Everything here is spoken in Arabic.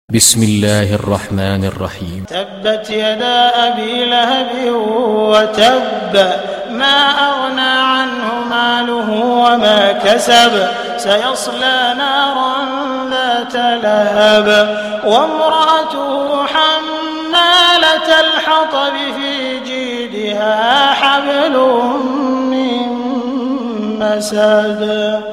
بسم الله الرحمن الرحيم. تبت يدا أبي لهب وتب، ما أغنى عنه ماله وما كسب، سيصلى نارا ذات لهب وامرأته حمالة الحطب في جيدها حبل من مسد.